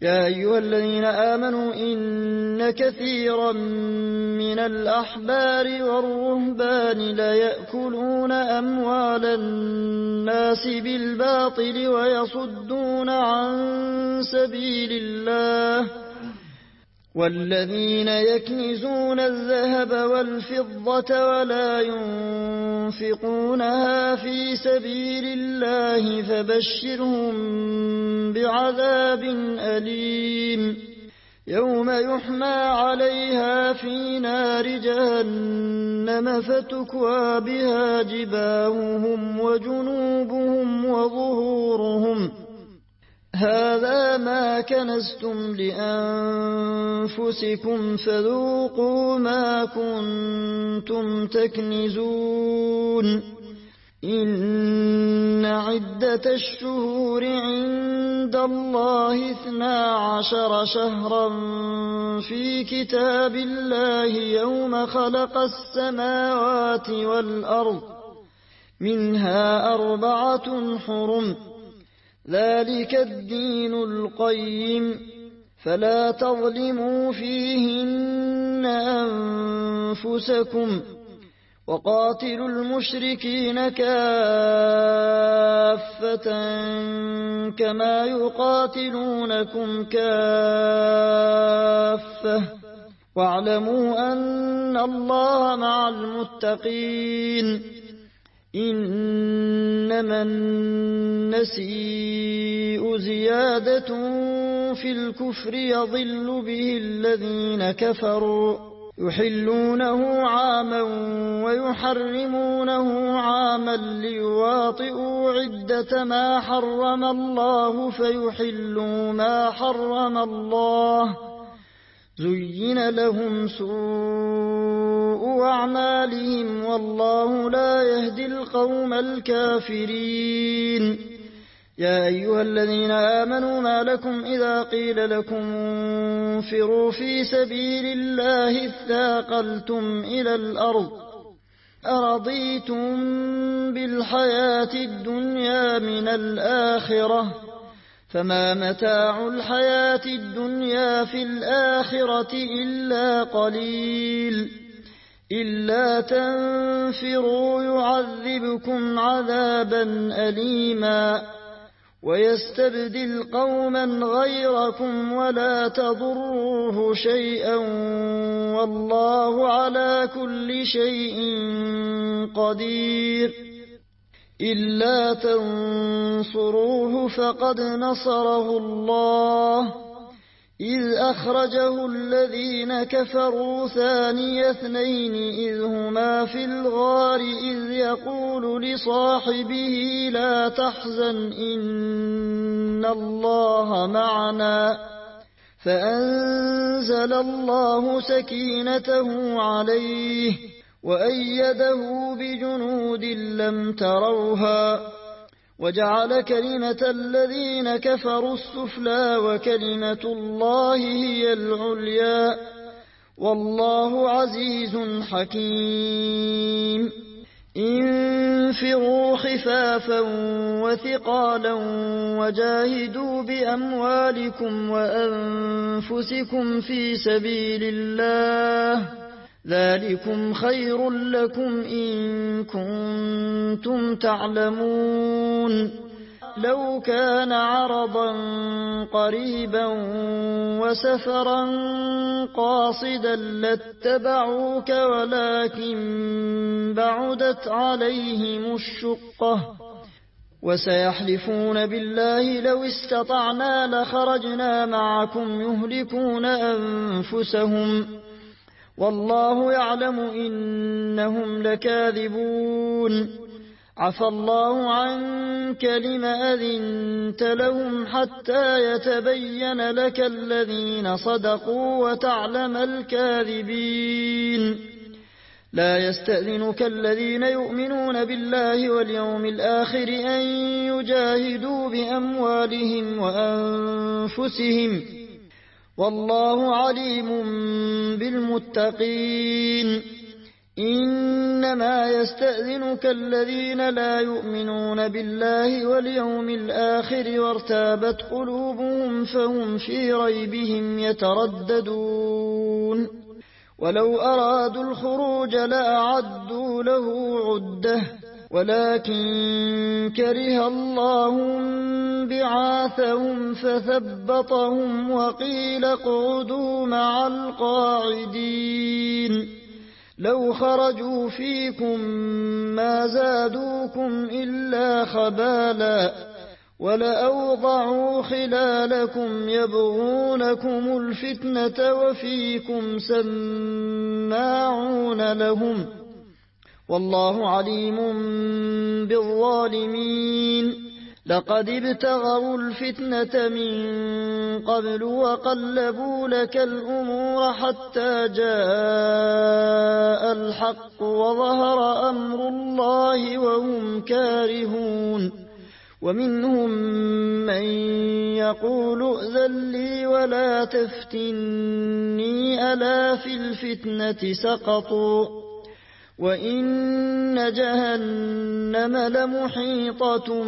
يا أيها الذين آمنوا إن كثيرا من الأحبار والرهبان ليأكلون أموال الناس بالباطل ويصدون عن سبيل الله والذين يكنزون الذهب والفضة ولا ينفقونها في سبيل الله فبشرهم بعذاب أليم يوم يحمى عليها في نار جهنم فتكوى بها جباههم وجنوبهم وظهورهم هذا ما كنزتم لأنفسكم فذوقوا ما كنتم تكنزون إن عدة الشهور عند الله 12 شهرا في كتاب الله يوم خلق السماوات والأرض منها 4 حرم ذلك الدين القيم فلا تظلموا فيهن أنفسكم وقاتلوا المشركين كافة كما يقاتلونكم كافة واعلموا أن الله مع المتقين إنما النسيء زيادة في الكفر يضل به الذين كفروا يحلونه عاما ويحرمونه عاما ليواطئوا عدة ما حرم الله فيحلوا ما حرم الله زين لهم سوء أعمالهم والله لا يهدي القوم الكافرين يا أيها الذين آمنوا ما لكم إذا قيل لكم انفروا في سبيل الله اثاقلتم إلى الأرض أرضيتم بالحياة الدنيا من الآخرة فما متاع الحياة الدنيا في الآخرة إلا قليل إلا تنفروا يعذبكم عذابا أليما ويستبدل قوما غيركم ولا تضروه شيئا والله على كل شيء قدير إلا تنصروه فقد نصره الله إذ أخرجه الذين كفروا ثاني 2 إذ هما في الغار إذ يقول لصاحبه لا تحزن إن الله معنا فأنزل الله سكينته عليه وأيده بجنود لم تروها وجعل كلمة الذين كفروا السفلى وكلمة الله هي العليا والله عزيز حكيم انفروا خفافا وثقالا وجاهدوا بأموالكم وأنفسكم في سبيل الله ذلكم خير لكم إن كنتم تعلمون لو كان عرضا قريبا وسفرا قاصدا لاتبعوك ولكن بعدت عليهم الشقة وسيحلفون بالله لو استطعنا لخرجنا معكم يهلكون أنفسهم والله يعلم إنهم لكاذبون عفى الله عنك لم أذنت لهم حتى يتبين لك الذين صدقوا وتعلم الكاذبين لا يستأذنك الذين يؤمنون بالله واليوم الآخر أن يجاهدوا بأموالهم وأنفسهم والله عليم بالمتقين إنما يستأذنك الذين لا يؤمنون بالله واليوم الآخر وارتابت قلوبهم فهم في ريبهم يترددون ولو أرادوا الخروج لأعدوا له عدة ولكن كره الله بعاثهم فثبطهم وقيل اقعدوا مع القاعدين لو خرجوا فيكم ما زادوكم إلا خبالا ولأوضعوا خلالكم يبغونكم الفتنة وفيكم سماعون لهم والله عليم بالظالمين لقد ابتغوا الفتنة من قبل وقلبوا لك الأمور حتى جاء الحق وظهر أمر الله وهم كارهون ومنهم من يقول ائذن لي ولا تفتني ألا في الفتنة سقطوا وإن جهنم لمحيطة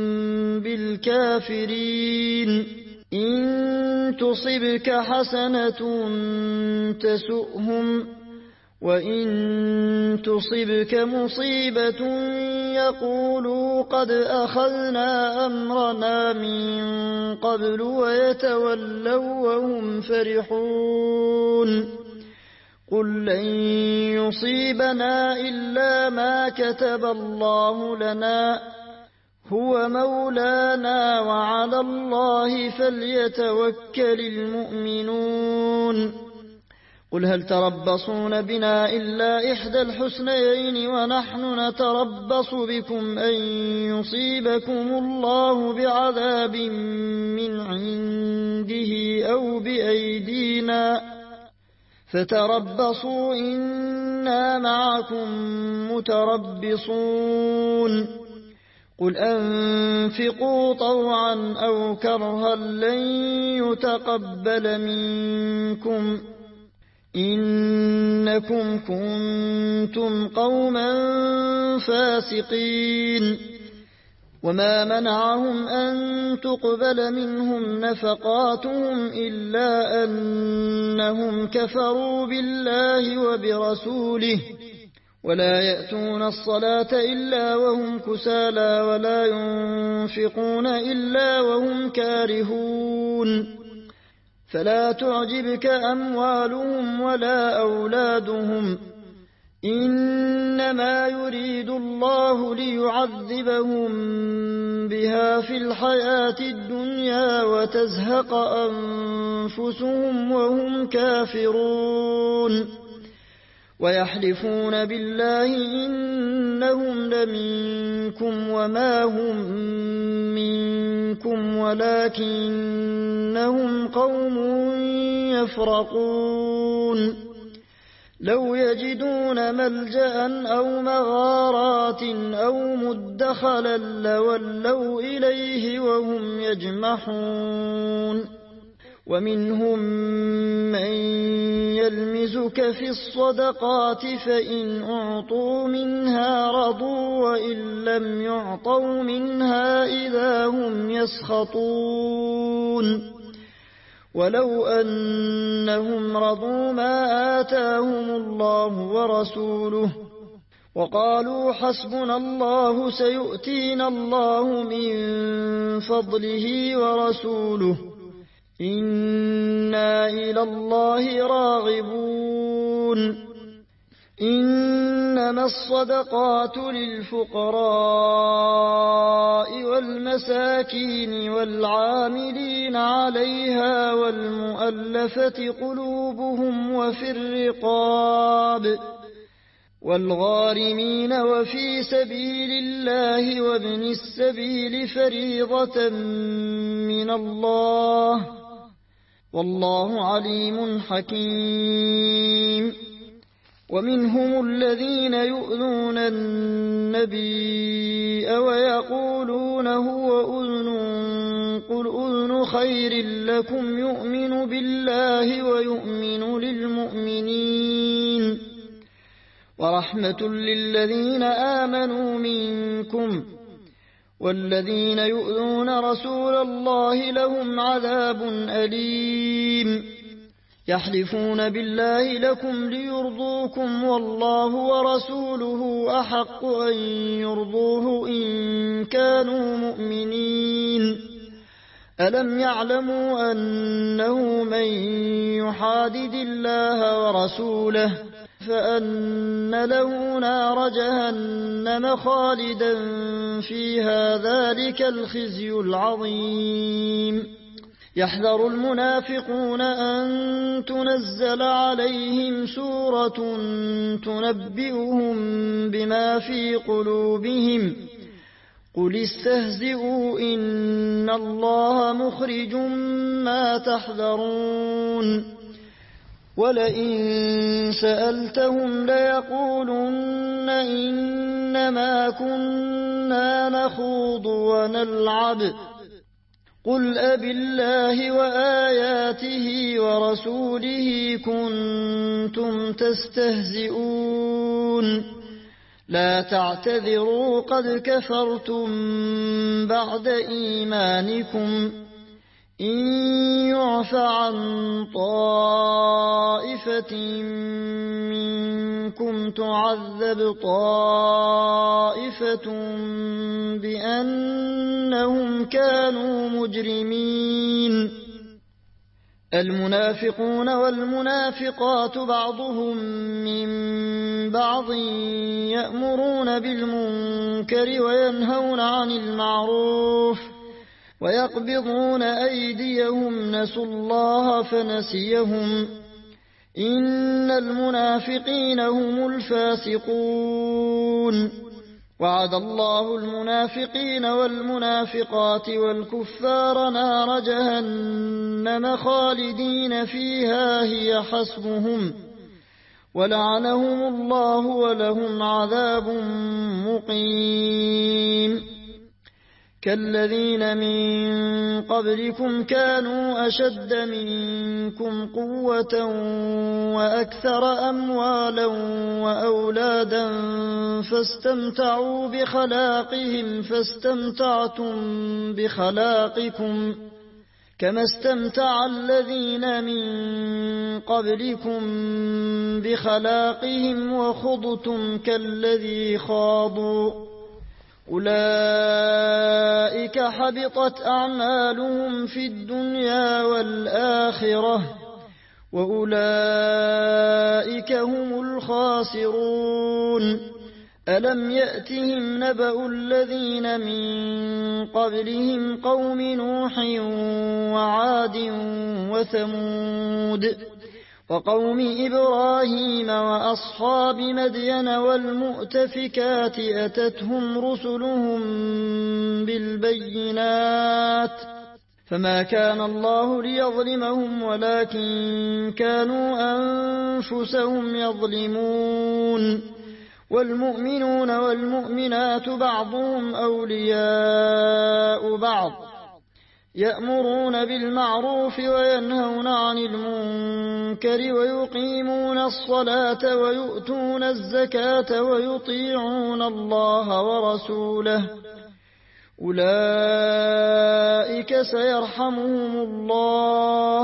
بالكافرين إن تصبك حسنة تسؤهم وإن تصبك مصيبة يقولوا قد أخذنا أمرنا من قبل ويتولوا وهم فرحون قل لن يصيبنا إلا ما كتب الله لنا هو مولانا وعلى الله فليتوكل المؤمنون قل هل تربصون بنا إلا إحدى الحسنيين ونحن نتربص بكم أن يصيبكم الله بعذاب من عنده أو بأيدينا فتربصوا إنا معكم متربصون قل أنفقوا طوعا أو كرها لن يتقبل منكم إنكم كنتم قوما فاسقين وما منعهم أن تقبل منهم نفقاتهم إلا أنهم كفروا بالله وبرسوله ولا يأتون الصلاة إلا وهم كسالى ولا ينفقون إلا وهم كارهون فلا تعجبك أموالهم ولا أولادهم إنما يريد الله ليعذبهم بها في الحياة الدنيا وتزهق أنفسهم وهم كافرون ويحلفون بالله إنهم لمنكم وما هم منكم ولكنهم قوم يفرقون لو يجدون ملجأ أو مغارات أو مدخلا لولوا إليه وهم يجمحون ومنهم من يلمزك في الصدقات فإن أعطوا منها رضوا وإن لم يعطوا منها إذا هم يسخطون ولو أنهم رضوا ما آتاهم الله ورسوله وقالوا حسبنا الله سيؤتينا الله من فضله ورسوله إنا إلى الله راغبون إنما الصدقات للفقراء والمساكين والعاملين عليها والمؤلفة قلوبهم وفي الرقاب والغارمين وفي سبيل الله وابن السبيل فريضة من الله والله عليم حكيم ومنهم الذين يؤذون النبي ويقولون هو أذن قل أذن خير لكم يؤمن بالله ويؤمن للمؤمنين ورحمة للذين آمنوا منكم، والذين يؤذون رسول الله لهم عذاب أليم. يحلفون بالله لكم ليرضوكم والله ورسوله أحق أن يرضوه إن كانوا مؤمنين. ألم يعلموا أنه من يحادد الله ورسوله فأن له نار جهنم خالدا فيها ذلك الخزي العظيم. يحذر المنافقون أن تنزل عليهم سورة تنبئهم بما في قلوبهم قل استهزئوا إن الله مخرج ما تحذرون. ولئن سألتهم ليقولن إنما كنا نخوض ونلعب قل أبالله وآياته ورسوله كنتم تستهزئون لا تعتذروا قد كفرتم بعد إيمانكم إن يعف عن طائفة منكم تعذب طائفة بأنهم كانوا مجرمين. المنافقون والمنافقات بعضهم من بعض يأمرون بالمنكر وينهون عن المعروف ويقبضون أيديهم نسوا الله فنسيهم إن المنافقين هم الفاسقون. وعد الله المنافقين والمنافقات والكفار نار جهنم خالدين فيها هي حسبهم ولعنهم الله ولهم عذاب مقيم. كالذين من قبلكم كانوا أشد منكم قوة وأكثر أموالا وأولادا فاستمتعوا بخلاقهم فاستمتعتم بخلاقكم كما استمتع الذين من قبلكم بخلاقهم وخضتم كالذي خاضوا أولئك حبطت أعمالهم في الدنيا والآخرة وأولئك هم الخاسرون. ألم يأتهم نبأ الذين من قبلهم قوم نوح وعاد وثمود وقوم إبراهيم وأصحاب مدين والمؤتفكات أتتهم رسلهم بالبينات فما كان الله ليظلمهم ولكن كانوا أنفسهم يظلمون. والمؤمنون والمؤمنات بعضهم أولياء بعض يأمرون بالمعروف وينهون عن المنكر ويقيمون الصلاة ويؤتون الزكاة ويطيعون الله ورسوله أولئك سيرحمهم الله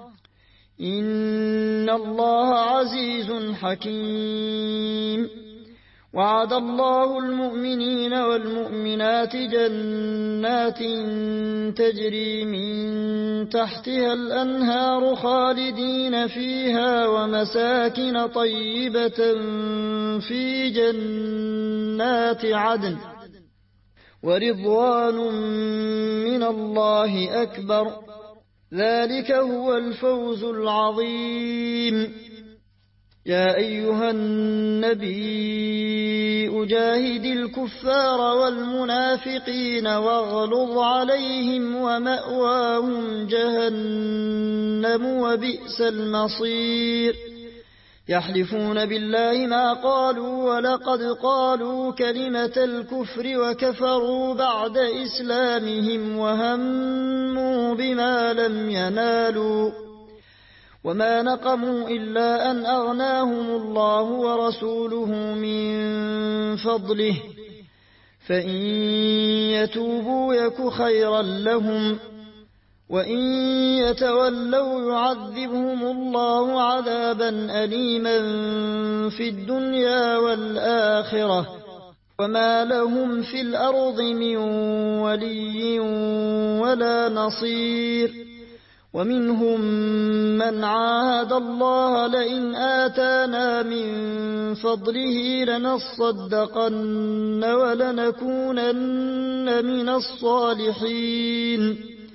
إن الله عزيز حكيم. وعد الله المؤمنين والمؤمنات جنات تجري من تحتها الأنهار خالدين فيها ومساكن طيبة في جنات عدن ورضوان من الله أكبر ذلك هو الفوز العظيم. يا أيها النبي أجاهد الكفار والمنافقين واغلظ عليهم ومأواهم جهنم وبئس المصير. يحلفون بالله ما قالوا ولقد قالوا كلمة الكفر وكفروا بعد إسلامهم وهموا بما لم ينالوا وما نقموا إلا أن أغناهم الله ورسوله من فضله فإن يتوبوا يك خيرا لهم وإن يتولوا يعذبهم الله عذابا أليما في الدنيا والآخرة وما لهم في الأرض من ولي ولا نصير ومنهم من عاهد الله لئن آتانا من فضله لنصدقن ولنكونن من الصالحين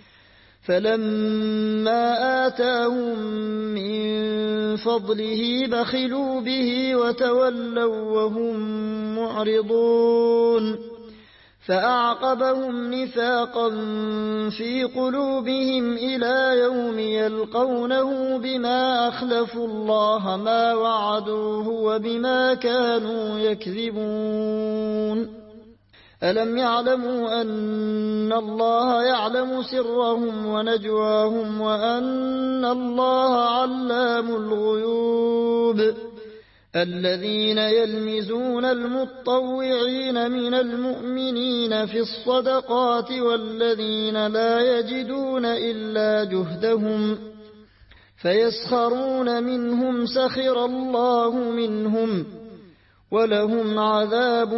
فلما آتاهم من فضله بخلوا به وتولوا وهم معرضون فأعقبهم نفاقا في قلوبهم إلى يوم يلقونه بما أخلفوا الله ما وعدوه وبما كانوا يكذبون ألم يعلموا أن الله يعلم سرهم ونجواهم وأن الله علام الغيوب الذين يلمزون المطوعين من المؤمنين في الصدقات والذين لا يجدون إلا جهدهم فيسخرون منهم سخر الله منهم ولهم عذاب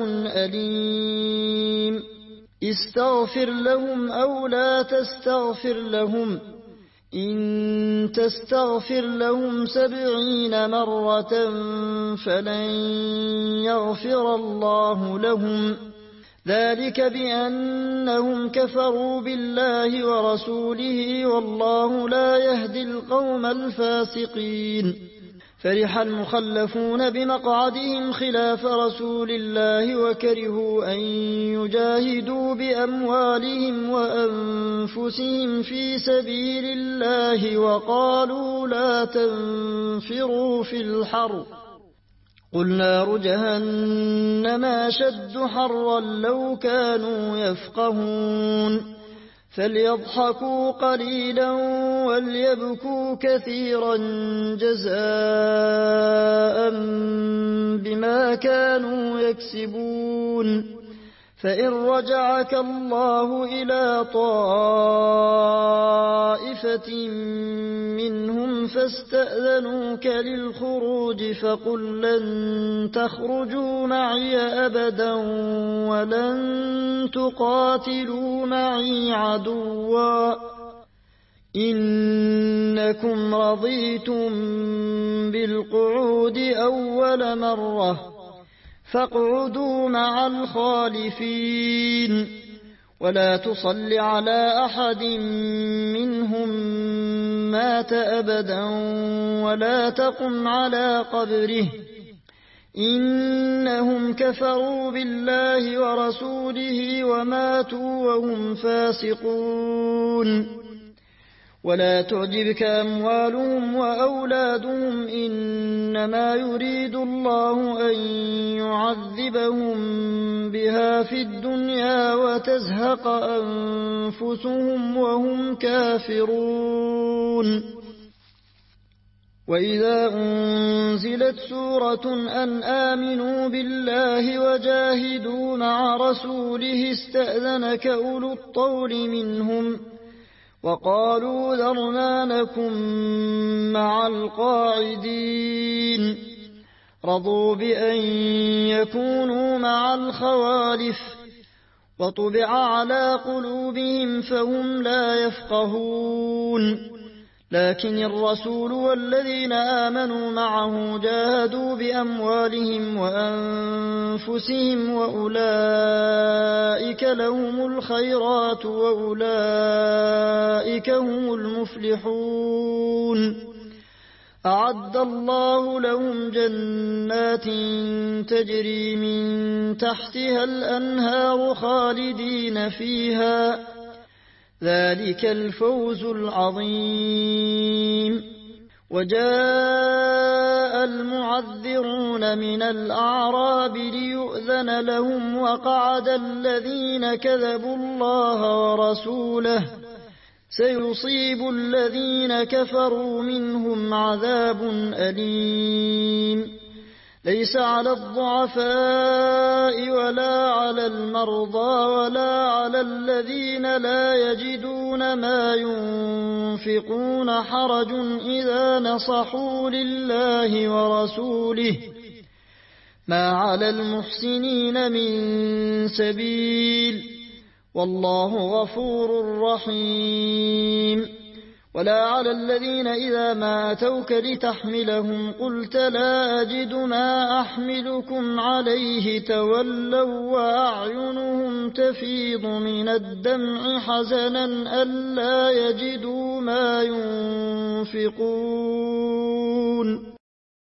أليم استغفر لهم أو لا تستغفر لهم إن تستغفر لهم 70 مرة فلن يغفر الله لهم ذلك بأنهم كفروا بالله ورسوله والله لا يهدي القوم الفاسقين فرح المخلفون بمقعدهم خلاف رسول الله وكرهوا أن يجاهدوا بأموالهم وأنفسهم في سبيل الله وقالوا لا تنفروا في الحر قل نار جهنم أشد حرا لو كانوا يفقهون فليضحكوا قليلا وليبكوا كثيرا جزاء بما كانوا يكسبون فإن رجعك الله إلى طائفة منهم فاستأذنوك للخروج فقل لن تخرجوا معي أبدا ولن تقاتلوا معي عدوا إنكم رضيتم بالقعود أول مرة فاقعدوا مع الخالفين ولا تصل على أحد منهم مات أبدا ولا تقم على قبره إنهم كفروا بالله ورسوله وماتوا وهم فاسقون ولا تعجبك أموالهم وأولادهم إنما يريد الله أن يعذبهم بها في الدنيا وتزهق أنفسهم وهم كافرون وإذا أنزلت سورة أن آمنوا بالله وجاهدوا مع رسوله استأذنك أولو الطول منهم وقالوا ذرنا نكن مع القاعدين رضوا بأن يكونوا مع الخوالف وطبع على قلوبهم فهم لا يفقهون لكن الرسول والذين آمنوا معه جاهدوا بأموالهم وأنفسهم وأولئك لهم الخيرات وأولئك هم المفلحون أعد الله لهم جنات تجري من تحتها الأنهار خالدين فيها ذلك الفوز العظيم وجاء المعذرون من الأعراب ليؤذن لهم وقعد الذين كذبوا الله ورسوله سيصيب الذين كفروا منهم عذاب أليم ليس على الضعفاء ولا على المرضى ولا على الذين لا يجدون ما ينفقون حرج إذا نصحوا لله ورسوله ما على المحسنين من سبيل والله غفور رحيم ولا على الذين إذا ما أتوك لتحملهم قلت لا أجد ما أحملكم عليه تولوا وأعينهم تفيض من الدمع حزنا ألا يجدوا ما ينفقون